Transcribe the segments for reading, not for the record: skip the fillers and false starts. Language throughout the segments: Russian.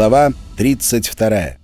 Глава 32.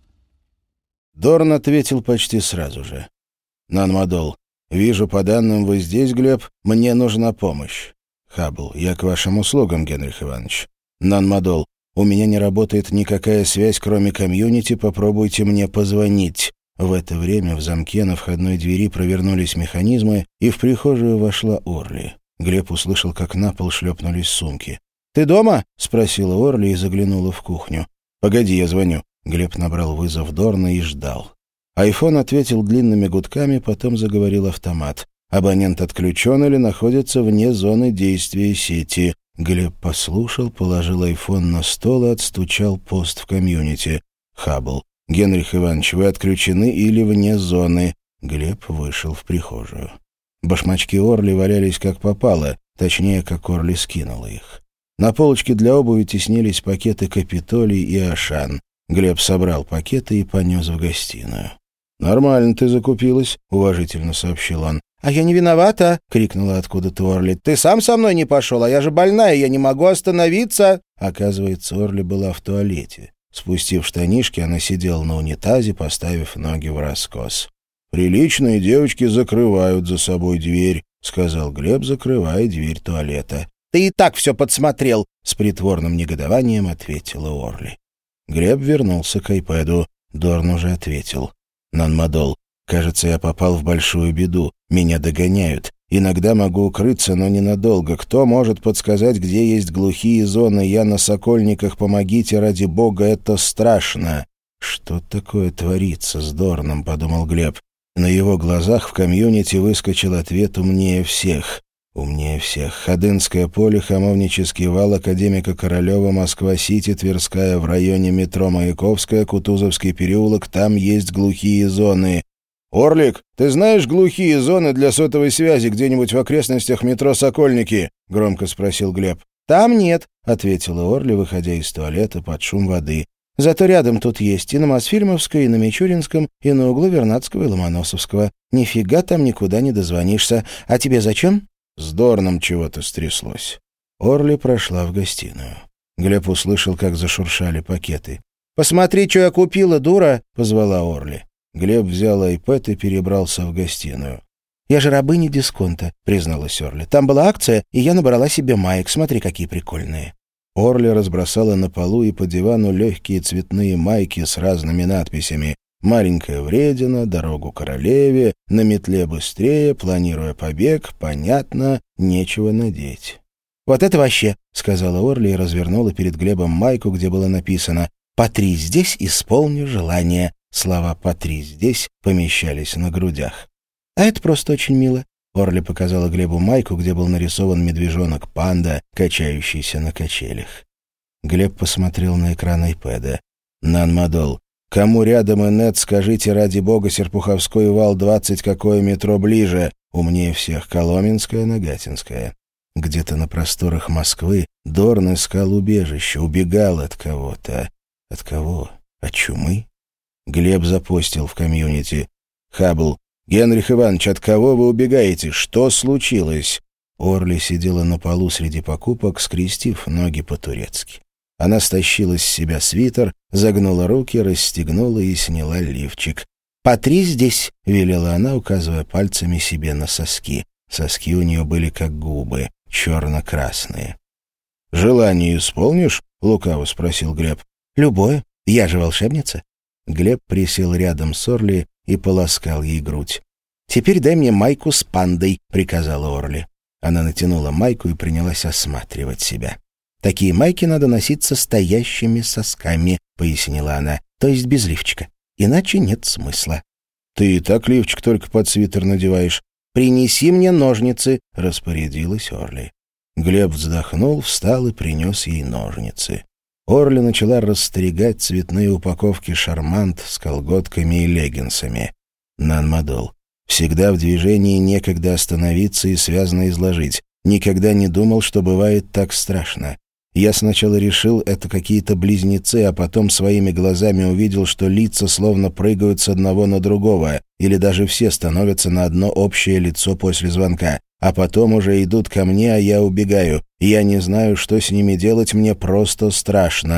Дорн ответил почти сразу же. Нанмадол: «Вижу, по данным вы здесь, Глеб, мне нужна помощь». Хаббл: «Я к вашим услугам, Генрих Иванович». Нанмадол: «У меня не работает никакая связь, кроме комьюнити, попробуйте мне позвонить». В это время в замке на входной двери провернулись механизмы, и в прихожую вошла Орли. Глеб услышал, как на пол шлепнулись сумки. «Ты дома?» — спросила Орли и заглянула в кухню. «Погоди, я звоню». Глеб набрал вызов Дорна и ждал. Айфон ответил длинными гудками, потом заговорил автомат. Абонент отключен или находится вне зоны действия сети. Глеб послушал, положил айфон на стол и отстучал пост в комьюнити. Хаббл: «Генрих Иванович, вы отключены или вне зоны». Глеб вышел в прихожую. Башмачки Орли валялись как попало, точнее, как Орли скинула их. На полочке для обуви теснились пакеты «Капитолий» и «Ашан». Глеб собрал пакеты и понес в гостиную. «Нормально ты закупилась», — уважительно сообщил он. «А я не виновата!» — крикнула откуда-то Орли. «Ты сам со мной не пошел, а я же больная, я не могу остановиться!» Оказывается, Орли была в туалете. Спустив штанишки, она сидела на унитазе, поставив ноги враскос. «Приличные девочки закрывают за собой дверь», — сказал Глеб, закрывая дверь туалета. «Ты и так все подсмотрел!» — с притворным негодованием ответила Орли. Глеб вернулся к айпэду. Дорн уже ответил. «Нанмадол, кажется, я попал в большую беду. Меня догоняют. Иногда могу укрыться, но ненадолго. Кто может подсказать, где есть глухие зоны? Я на Сокольниках, помогите, ради бога, это страшно». «Что такое творится с Дорном?» — подумал Глеб. На его глазах в комьюнити выскочил ответ «умнее всех». Умнее всех. Ходынское поле, Хамовнический вал, Академика Королева, Москва-Сити, Тверская в районе метро Маяковская, Кутузовский переулок. Там есть глухие зоны. «Орлик, ты знаешь глухие зоны для сотовой связи где-нибудь в окрестностях метро Сокольники?» — громко спросил Глеб. «Там нет», — ответила Орли, выходя из туалета под шум воды. «Зато рядом тут есть и на Мосфильмовской, и на Мичуринском, и на углу Вернадского и Ломоносовского. Нифига там никуда не дозвонишься. А тебе зачем?» С Дорном чего-то стряслось. Орли прошла в гостиную. Глеб услышал, как зашуршали пакеты. «Посмотри, что я купила, дура!» — позвала Орли. Глеб взял айпэд и перебрался в гостиную. «Я же рабыня дисконта», — призналась Орли. «Там была акция, и я набрала себе маек. Смотри, какие прикольные». Орли разбросала на полу и по дивану легкие цветные майки с разными надписями: «Маленькая вредина», «Дорогу королеве», «На метле быстрее», «Планируя побег», «Понятно», «Нечего надеть». «Вот это вообще», — сказала Орли и развернула перед Глебом майку, где было написано «Потри здесь, исполни желание». Слова «потри здесь» помещались на грудях. «А это просто очень мило». Орли показала Глебу майку, где был нарисован медвежонок-панда, качающийся на качелях. Глеб посмотрел на экран айпэда. «Нанмадол, кому рядом инет, скажите, ради бога, Серпуховской вал 20, какое метро ближе? Умнее всех Коломенское, Нагатинское». Где-то на просторах Москвы Дорн искал убежище, убегал от кого-то. От кого? От чумы? Глеб запостил в комьюнити. «Хаббл, Генрих Иванович, от кого вы убегаете? Что случилось?» Орли сидела на полу среди покупок, скрестив ноги по-турецки. Она стащила с себя свитер, загнула руки, расстегнула и сняла лифчик. «Потри здесь», — велела она, указывая пальцами себе на соски. Соски у нее были как губы, черно-красные. «Желание исполнишь?» — лукаво спросил Глеб. «Любое. Я же волшебница». Глеб присел рядом с Орли и полоскал ей грудь. «Теперь дай мне майку с пандой», — приказала Орли. Она натянула майку и принялась осматривать себя. «Такие майки надо носить со стоящими сосками», — пояснила она, — «то есть без лифчика. Иначе нет смысла». «Ты и так лифчик только под свитер надеваешь». «Принеси мне ножницы», — распорядилась Орли. Глеб вздохнул, встал и принес ей ножницы. Орли начала расстригать цветные упаковки «Шармант» с колготками и леггинсами. «Нанмадол, всегда в движении, некогда остановиться и связно изложить. Никогда не думал, что бывает так страшно. Я сначала решил, это какие-то близнецы, а потом своими глазами увидел, что лица словно прыгают с одного на другого, или даже все становятся на одно общее лицо после звонка. А потом уже идут ко мне, а я убегаю. Я не знаю, что с ними делать, мне просто страшно».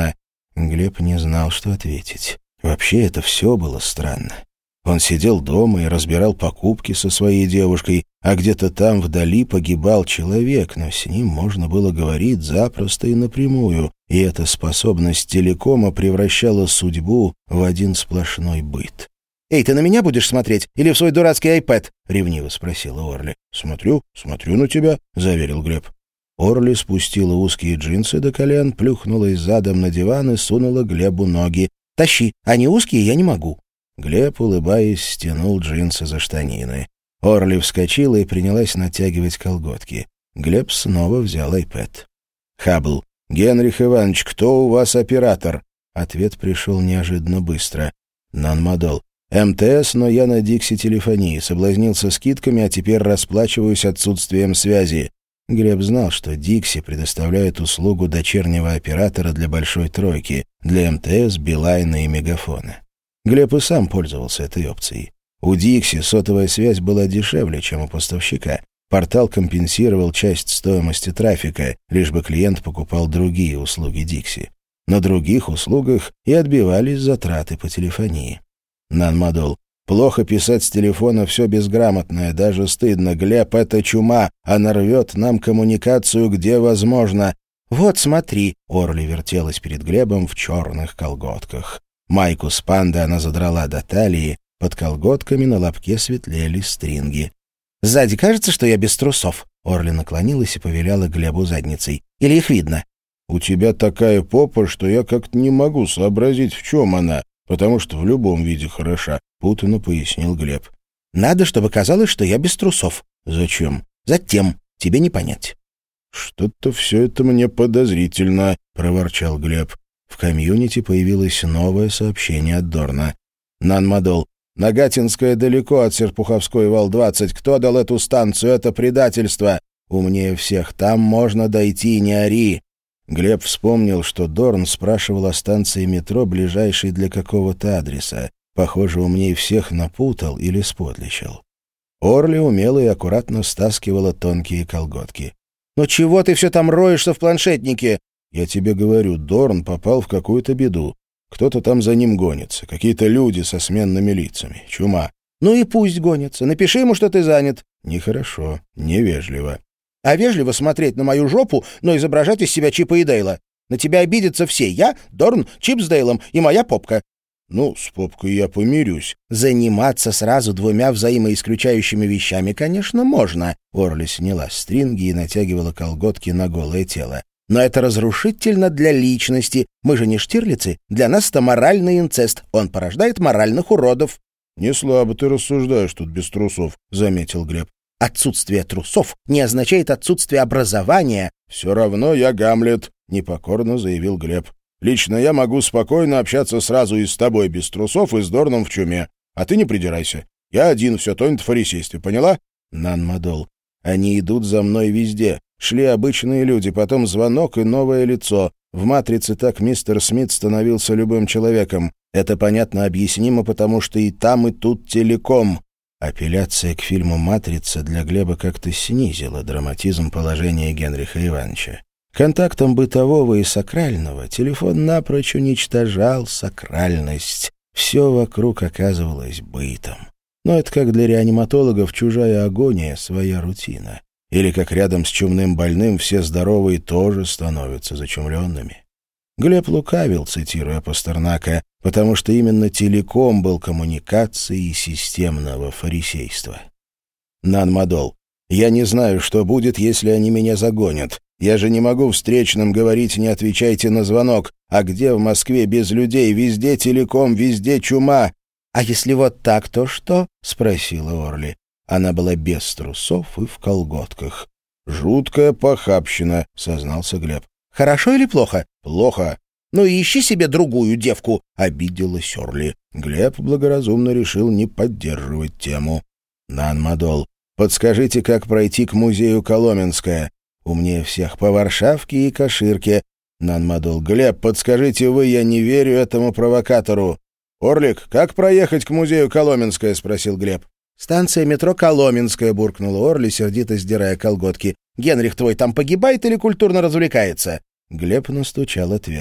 Глеб не знал, что ответить. Вообще это все было странно. Он сидел дома и разбирал покупки со своей девушкой, а где-то там вдали погибал человек, но с ним можно было говорить запросто и напрямую, и эта способность телекома превращала судьбу в один сплошной быт. «Эй, ты на меня будешь смотреть или в свой дурацкий iPad?» — ревниво спросила Орли. «Смотрю на тебя», — заверил Глеб. Орли спустила узкие джинсы до колен, плюхнулась задом на диван и сунула Глебу ноги. «Тащи, они узкие, я не могу». Глеб, улыбаясь, стянул джинсы за штанины. Орли вскочила и принялась натягивать колготки. Глеб снова взял iPad. «Хаббл, Генрих Иванович, кто у вас оператор?» Ответ пришел неожиданно быстро. «Нанмадол. МТС, но я на Дикси телефонии. Соблазнился скидками, а теперь расплачиваюсь отсутствием связи». Глеб знал, что Дикси предоставляет услугу дочернего оператора для Большой Тройки, для МТС, Билайна и Мегафона. Глеб и сам пользовался этой опцией. У Дикси сотовая связь была дешевле, чем у поставщика. Портал компенсировал часть стоимости трафика, лишь бы клиент покупал другие услуги Дикси. На других услугах и отбивались затраты по телефонии. Нанмадол. Плохо писать с телефона все безграмотное, даже стыдно. Глеб, это чума, она рвет нам коммуникацию, где возможно. Вот смотри, Орли вертелась перед Глебом в черных колготках. Майку с пандой она задрала до талии, под колготками на лобке светлели стринги. «Сзади кажется, что я без трусов?» Орли наклонилась и повиляла Глебу задницей. «Или их видно?» «У тебя такая попа, что я как-то не могу сообразить, в чем она, потому что в любом виде хороша», — путанно пояснил Глеб. «Надо, чтобы казалось, что я без трусов». «Зачем?» «Затем. Тебе не понять». «Что-то все это мне подозрительно», — проворчал Глеб. В комьюнити появилось новое сообщение от Дорна. «Нанмадол. Нагатинская далеко от Серпуховской вал-20. Кто дал эту станцию? Это предательство. Умнее всех. Там можно дойти, не ори». Глеб вспомнил, что Дорн спрашивал о станции метро, ближайшей для какого-то адреса. Похоже, умнее всех напутал или сподличил. Орли умело и аккуратно стаскивала тонкие колготки. «Ну чего ты все там роешься в планшетнике?» «Я тебе говорю, Дорн попал в какую-то беду. Кто-то там за ним гонится, какие-то люди со сменными лицами. Чума». «Ну и пусть гонится. Напиши ему, что ты занят». «Нехорошо, невежливо». «А вежливо смотреть на мою жопу, но изображать из себя Чипа и Дейла. На тебя обидятся все. Я, Дорн, Чип с Дейлом и моя попка». «Ну, с попкой я помирюсь». «Заниматься сразу двумя взаимоисключающими вещами, конечно, можно». Орли сняла стринги и натягивала колготки на голое тело. «Но это разрушительно для личности. Мы же не Штирлицы. Для нас это моральный инцест. Он порождает моральных уродов». «Не слабо ты рассуждаешь тут без трусов», — заметил Глеб. «Отсутствие трусов не означает отсутствие образования». «Все равно я Гамлет», — непокорно заявил Глеб. «Лично я могу спокойно общаться сразу и с тобой без трусов, и с Дорном в чуме. А ты не придирайся. Я один все тонет в фарисействе, поняла?» «Нанмадол. Они идут за мной везде. Шли обычные люди, потом звонок и новое лицо. В «Матрице» так мистер Смит становился любым человеком. Это понятно объяснимо, потому что и там, и тут телеком». Апелляция к фильму «Матрица» для Глеба как-то снизила драматизм положения Генриха Ивановича. Контактом бытового и сакрального телефон напрочь уничтожал сакральность. Все вокруг оказывалось бытом. Но это как для реаниматологов чужая агония, своя рутина. Или как рядом с чумным больным все здоровые тоже становятся зачумленными. Глеб лукавил, цитируя Пастернака, потому что именно телеком был коммуникацией системного фарисейства. «Нанмадол. Я не знаю, что будет, если они меня загонят. Я же не могу встречным говорить «не отвечайте на звонок». А где в Москве без людей? Везде телеком, везде чума». «А если вот так, то что?» — спросила Орли. Она была без трусов и в колготках. «Жуткая похабщина», — сознался Глеб. «Хорошо или плохо?» «Плохо». «Ну и ищи себе другую девку», — обиделась Орли. Глеб благоразумно решил не поддерживать тему. «Нанмадол, подскажите, как пройти к музею Коломенское? Умнее всех по Варшавке и Каширке». Нанмадол. «Глеб, подскажите вы, я не верю этому провокатору». «Орлик, как проехать к музею Коломенское?» — спросил Глеб. «Станция метро Коломенская», — буркнула Орли, сердито сдирая колготки. «Генрих твой там погибает или культурно развлекается?» Глеб настучал ответ.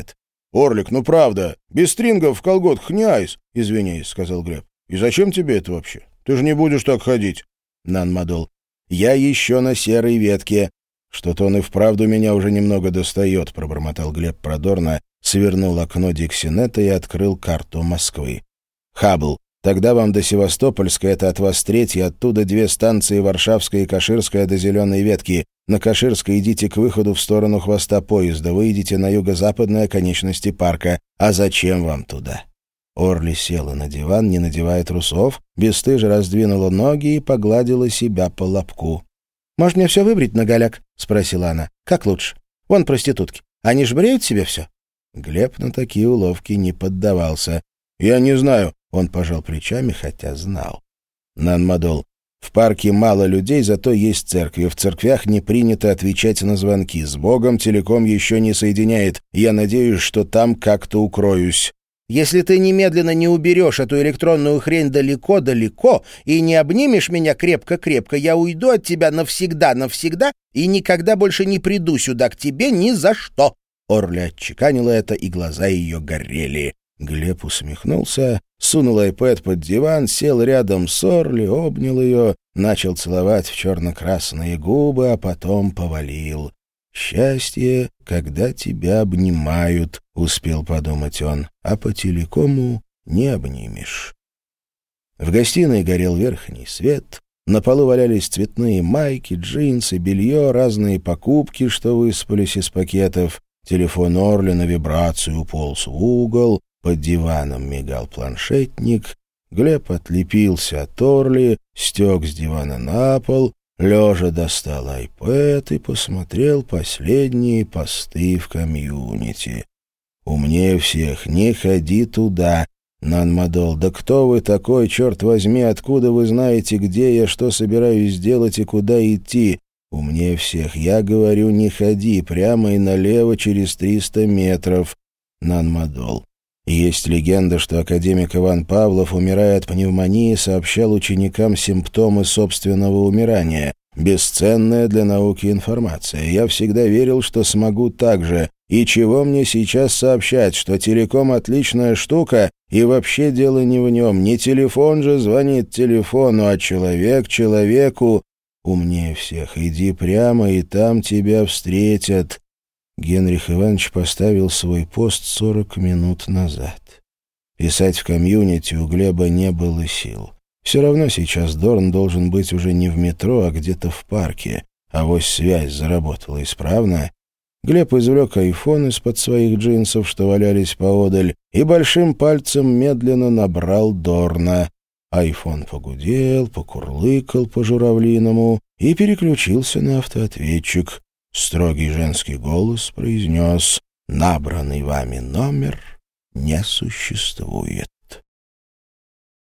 «Орлик, ну правда, без стрингов в колготках не айс», — извиняюсь, — сказал Глеб. «И зачем тебе это вообще? Ты же не будешь так ходить». Нан-Мадол. «Я еще на серой ветке». «Что-то он и вправду меня уже немного достает», — пробормотал Глеб про Дорна, свернул окно Диксинета и открыл карту Москвы. «Хаббл, тогда вам до Севастопольска, это от вас 3, оттуда 2 станции, Варшавская и Каширская до Зеленой ветки. На Каширской идите к выходу в сторону хвоста поезда, выйдете на юго-западной оконечности парка. А зачем вам туда?» Орли села на диван, не надевая трусов, бесстыже раздвинула ноги и погладила себя по лобку. «Может, мне все выбрить на голяк?» — спросила она. «Как лучше? Вон проститутки. Они ж бреют себе все?» Глеб на такие уловки не поддавался. «Я не знаю», — он пожал плечами, хотя знал. Нан-Мадол. «В парке мало людей, зато есть церкви. В церквях не принято отвечать на звонки. С Богом телеком еще не соединяет. Я надеюсь, что там как-то укроюсь». «Если ты немедленно не уберешь эту электронную хрень далеко-далеко и не обнимешь меня крепко-крепко, я уйду от тебя навсегда-навсегда и никогда больше не приду сюда к тебе ни за что». Орли отчеканила это, и глаза ее горели. Глеб усмехнулся, сунул iPad под диван, сел рядом с Орли, обнял ее, начал целовать в черно-красные губы, а потом повалил. «Счастье, когда тебя обнимают», — успел подумать он, — «а по телекому не обнимешь». В гостиной горел верхний свет, на полу валялись цветные майки, джинсы, белье, разные покупки, что высыпались из пакетов. Телефон Орли на вибрацию уполз в угол, под диваном мигал планшетник. Глеб отлепился от Орли, стек с дивана на пол, лежа достал iPad и посмотрел последние посты в комьюнити. «Умнее всех, не ходи туда». Нан-Мадол. «Да кто вы такой, черт возьми, откуда вы знаете, где я, что собираюсь делать и куда идти?» «Умнее всех, я говорю, не ходи, прямо и налево через 300 метров». Нан-Мадол. «Есть легенда, что академик Иван Павлов, умирая от пневмонии, сообщал ученикам симптомы собственного умирания. Бесценная для науки информация. Я всегда верил, что смогу так же. И чего мне сейчас сообщать, что телеком отличная штука, и вообще дело не в нем. Не телефон же звонит телефону, а человек человеку. Умнее всех, иди прямо, и там тебя встретят». Генрих Иванович поставил свой пост 40 минут назад. Писать в комьюнити у Глеба не было сил. Все равно сейчас Дорн должен быть уже не в метро, а где-то в парке. Авось связь заработала исправно. Глеб извлек айфон из-под своих джинсов, что валялись поодаль, и большим пальцем медленно набрал Дорна. Айфон погудел, покурлыкал по-журавлиному и переключился на автоответчик. Строгий женский голос произнес: «Набранный вами номер не существует».